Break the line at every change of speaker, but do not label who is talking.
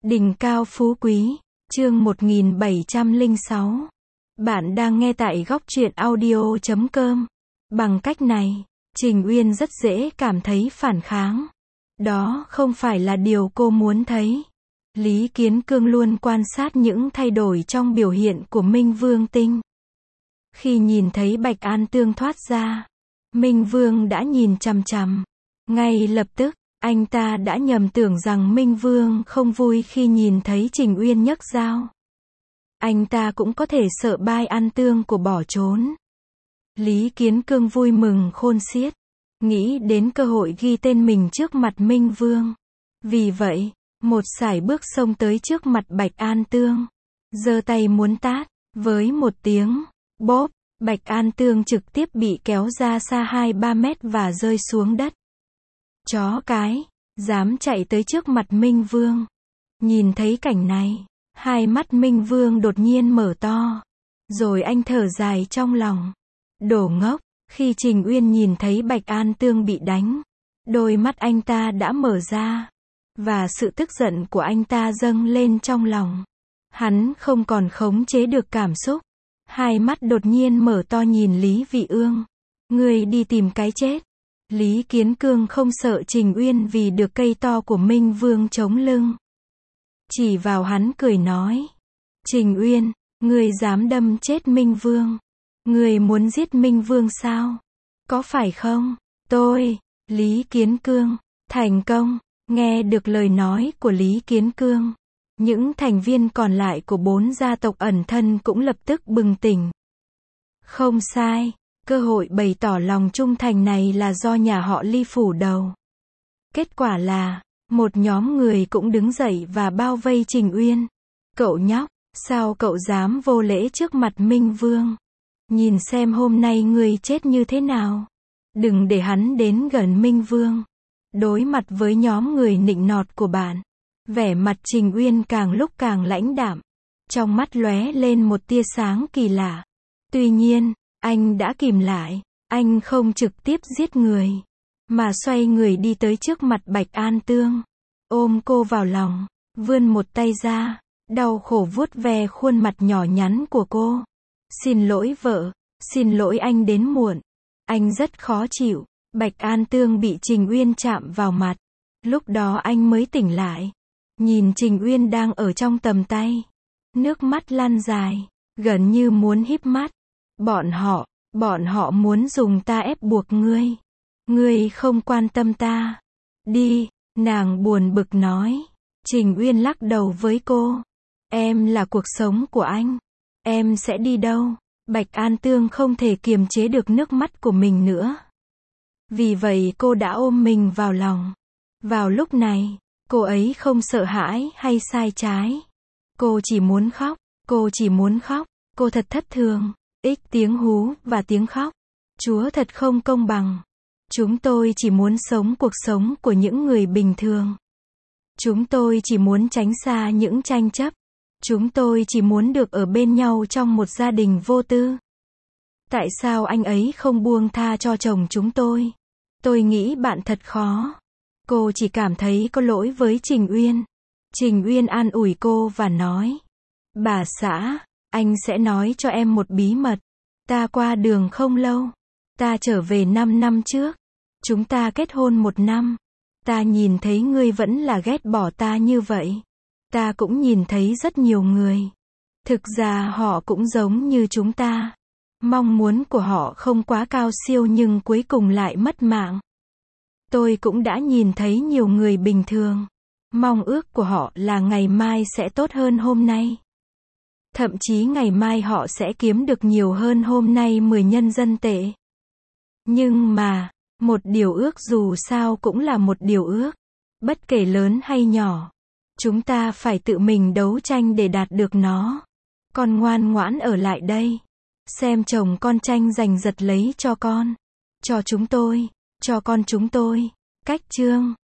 Đỉnh cao phú quý, chương 1706. Bạn đang nghe tại góc truyện audio.com. Bằng cách này, Trình Uyên rất dễ cảm thấy phản kháng. Đó không phải là điều cô muốn thấy. Lý Kiến Cương luôn quan sát những thay đổi trong biểu hiện của Minh Vương Tinh. Khi nhìn thấy Bạch An Tương thoát ra, Minh Vương đã nhìn chằm chằm. Ngay lập tức, anh ta đã nhầm tưởng rằng Minh Vương không vui khi nhìn thấy Trình Uyên nhấc dao. Anh ta cũng có thể sợ Bạch An Tương của bỏ trốn. Lý Kiến Cương vui mừng khôn xiết, nghĩ đến cơ hội ghi tên mình trước mặt Minh Vương. Vì vậy, một sải bước xông tới trước mặt Bạch An Tương, giơ tay muốn tát, với một tiếng bóp, Bạch An Tương trực tiếp bị kéo ra xa 2-3 mét và rơi xuống đất. Chó cái, dám chạy tới trước mặt Minh Vương. Nhìn thấy cảnh này, hai mắt Minh Vương đột nhiên mở to. Rồi anh thở dài trong lòng. Đồ ngốc, khi Trình Uyên nhìn thấy Bạch An Tương bị đánh, đôi mắt anh ta đã mở ra. Và sự tức giận của anh ta dâng lên trong lòng. Hắn không còn khống chế được cảm xúc. Hai mắt đột nhiên mở to nhìn Lý Vị Ương. Ngươi đi tìm cái chết. Lý Kiến Cương không sợ Trình Uyên vì được cây to của Minh Vương chống lưng. Chỉ vào hắn cười nói. Trình Uyên, ngươi dám đâm chết Minh Vương. Ngươi muốn giết Minh Vương sao? Có phải không? Tôi, Lý Kiến Cương, thành công. Nghe được lời nói của Lý Kiến Cương, những thành viên còn lại của 4 gia tộc ẩn thân cũng lập tức bừng tỉnh. Không sai. Cơ hội bày tỏ lòng trung thành này là do nhà họ Ly phủ đầu. Kết quả là, một nhóm người cũng đứng dậy và bao vây Trình Uyên. Cậu nhóc, sao cậu dám vô lễ trước mặt Minh Vương? Nhìn xem hôm nay ngươi chết như thế nào. Đừng để hắn đến gần Minh Vương. Đối mặt với nhóm người nịnh nọt của bạn, vẻ mặt Trình Uyên càng lúc càng lãnh đạm. Trong mắt lóe lên một tia sáng kỳ lạ. Tuy nhiên, anh đã kìm lại, anh không trực tiếp giết người, mà xoay người đi tới trước mặt Bạch An Tương, ôm cô vào lòng, vươn một tay ra, đau khổ vuốt ve khuôn mặt nhỏ nhắn của cô. Xin lỗi vợ, xin lỗi anh đến muộn, anh rất khó chịu. Bạch An Tương bị Trình Uyên chạm vào mặt, lúc đó anh mới tỉnh lại, nhìn Trình Uyên đang ở trong tầm tay, nước mắt lan dài, gần như muốn híp mắt. Bọn họ muốn dùng ta ép buộc ngươi. Ngươi không quan tâm ta. Đi, nàng buồn bực nói. Trình Uyên lắc đầu với cô. Em là cuộc sống của anh. Em sẽ đi đâu? Bạch An Tương không thể kiềm chế được nước mắt của mình nữa. Vì vậy cô đã ôm mình vào lòng. Vào lúc này, cô ấy không sợ hãi hay sai trái. Cô chỉ muốn khóc. Cô thật thất thường. Tiếng hú và tiếng khóc. Chúa thật không công bằng. Chúng tôi chỉ muốn sống cuộc sống của những người bình thường. Chúng tôi chỉ muốn tránh xa những tranh chấp. Chúng tôi chỉ muốn được ở bên nhau trong một gia đình vô tư. Tại sao anh ấy không buông tha cho chồng chúng tôi? Tôi nghĩ bạn thật khó. Cô chỉ cảm thấy có lỗi với Trình Uyên. Trình Uyên an ủi cô và nói. Bà xã, anh sẽ nói cho em một bí mật. Ta qua đường không lâu. Ta trở về 5 năm trước. Chúng ta kết hôn 1 năm. Ta nhìn thấy ngươi vẫn là ghét bỏ ta như vậy. Ta cũng nhìn thấy rất nhiều người. Thực ra họ cũng giống như chúng ta. Mong muốn của họ không quá cao siêu nhưng cuối cùng lại mất mạng. Tôi cũng đã nhìn thấy nhiều người bình thường. Mong ước của họ là ngày mai sẽ tốt hơn hôm nay. Thậm chí ngày mai họ sẽ kiếm được nhiều hơn hôm nay 10 nhân dân tệ. Nhưng mà, một điều ước dù sao cũng là một điều ước. Bất kể lớn hay nhỏ. Chúng ta phải tự mình đấu tranh để đạt được nó. Con ngoan ngoãn ở lại đây. Xem chồng con tranh giành giật lấy cho con. Cho chúng tôi. Cho con chúng tôi. Cách chương